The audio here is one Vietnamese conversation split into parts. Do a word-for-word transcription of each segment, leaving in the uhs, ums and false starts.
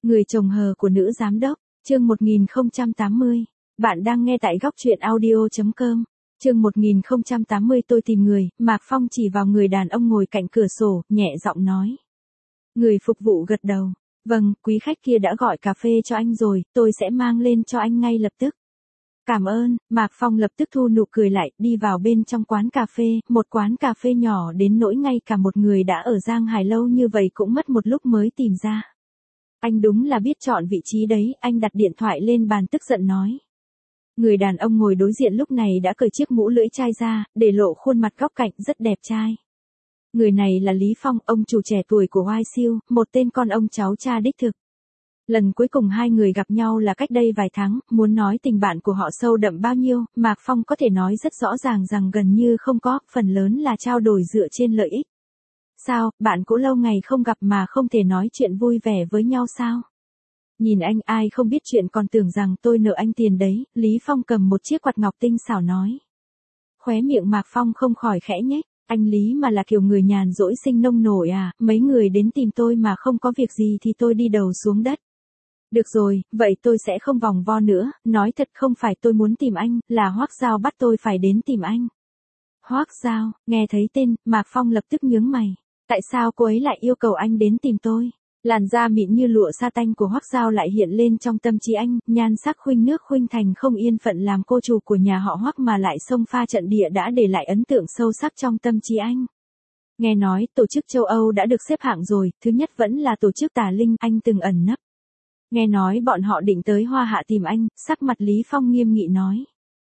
Người chồng hờ của nữ giám đốc, chương một nghìn không trăm tám mươi. Bạn đang nghe tại góc truyện audio chấm com. Chương một nghìn không trăm tám mươi tôi tìm người, Mạc Phong chỉ vào người đàn ông ngồi cạnh cửa sổ, nhẹ giọng nói. Người phục vụ gật đầu. Vâng, quý khách kia đã gọi cà phê cho anh rồi, tôi sẽ mang lên cho anh ngay lập tức. Cảm ơn, Mạc Phong lập tức thu nụ cười lại, đi vào bên trong quán cà phê, một quán cà phê nhỏ đến nỗi ngay cả một người đã ở Giang Hải lâu như vậy cũng mất một lúc mới tìm ra. Anh đúng là biết chọn vị trí đấy, anh đặt điện thoại lên bàn tức giận nói. Người đàn ông ngồi đối diện lúc này đã cởi chiếc mũ lưỡi chai ra, để lộ khuôn mặt góc cạnh rất đẹp trai. Người này là Lý Phong, ông chủ trẻ tuổi của Oai Siêu, một tên con ông cháu cha đích thực. Lần cuối cùng hai người gặp nhau là cách đây vài tháng, muốn nói tình bạn của họ sâu đậm bao nhiêu, Mạc Phong có thể nói rất rõ ràng rằng gần như không có, phần lớn là trao đổi dựa trên lợi ích. Sao, bạn cũng lâu ngày không gặp mà không thể nói chuyện vui vẻ với nhau sao? Nhìn anh ai không biết chuyện còn tưởng rằng tôi nợ anh tiền đấy, Lý Phong cầm một chiếc quạt ngọc tinh xảo nói. Khóe miệng Mạc Phong không khỏi khẽ nhếch, anh Lý mà là kiểu người nhàn rỗi sinh nông nổi à, mấy người đến tìm tôi mà không có việc gì thì tôi đi đầu xuống đất. Được rồi, vậy tôi sẽ không vòng vo nữa, nói thật không phải tôi muốn tìm anh, là Hoắc Giao bắt tôi phải đến tìm anh. Hoắc Giao, nghe thấy tên, Mạc Phong lập tức nhướng mày. Tại sao cô ấy lại yêu cầu anh đến tìm tôi? Làn da mịn như lụa sa tanh của Hoắc Giao lại hiện lên trong tâm trí anh, nhan sắc khuynh nước khuynh thành không yên phận làm cô chủ của nhà họ Hoắc mà lại xông pha trận địa đã để lại ấn tượng sâu sắc trong tâm trí anh. Nghe nói, tổ chức châu Âu đã được xếp hạng rồi, thứ nhất vẫn là tổ chức tà linh, anh từng ẩn nấp. Nghe nói bọn họ định tới Hoa Hạ tìm anh, sắc mặt Lý Phong nghiêm nghị nói.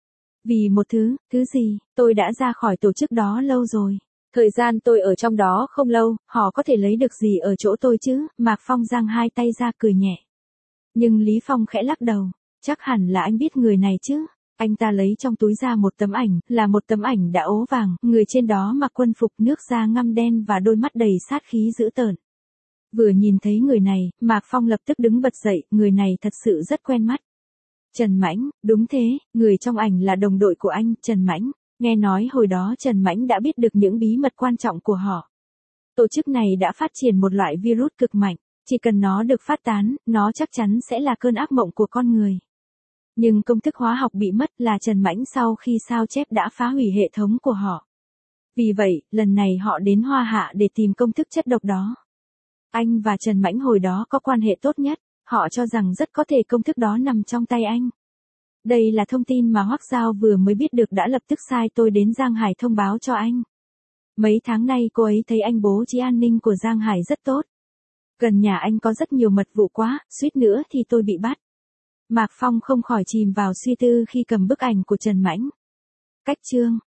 Vì một thứ, thứ gì, tôi đã ra khỏi tổ chức đó lâu rồi. Thời gian tôi ở trong đó không lâu, họ có thể lấy được gì ở chỗ tôi chứ, Mạc Phong giang hai tay ra cười nhẹ. Nhưng Lý Phong khẽ lắc đầu, chắc hẳn là anh biết người này chứ. Anh ta lấy trong túi ra một tấm ảnh, là một tấm ảnh đã ố vàng, người trên đó mặc quân phục nước da ngăm đen và đôi mắt đầy sát khí dữ tợn. Vừa nhìn thấy người này, Mạc Phong lập tức đứng bật dậy, người này thật sự rất quen mắt. Trần Mãnh, đúng thế, người trong ảnh là đồng đội của anh, Trần Mãnh. Nghe nói hồi đó Trần Mãnh đã biết được những bí mật quan trọng của họ. Tổ chức này đã phát triển một loại virus cực mạnh, chỉ cần nó được phát tán, nó chắc chắn sẽ là cơn ác mộng của con người. Nhưng công thức hóa học bị mất là Trần Mãnh sau khi sao chép đã phá hủy hệ thống của họ. Vì vậy, lần này họ đến Hoa Hạ để tìm công thức chất độc đó. Anh và Trần Mãnh hồi đó có quan hệ tốt nhất, họ cho rằng rất có thể công thức đó nằm trong tay anh. Đây là thông tin mà Hoắc Giao vừa mới biết được đã lập tức sai tôi đến Giang Hải thông báo cho anh. Mấy tháng nay cô ấy thấy anh bố trí an ninh của Giang Hải rất tốt. Gần nhà anh có rất nhiều mật vụ quá, suýt nữa thì tôi bị bắt. Mạc Phong không khỏi chìm vào suy tư khi cầm bức ảnh của Trần Mãnh. Cách chương,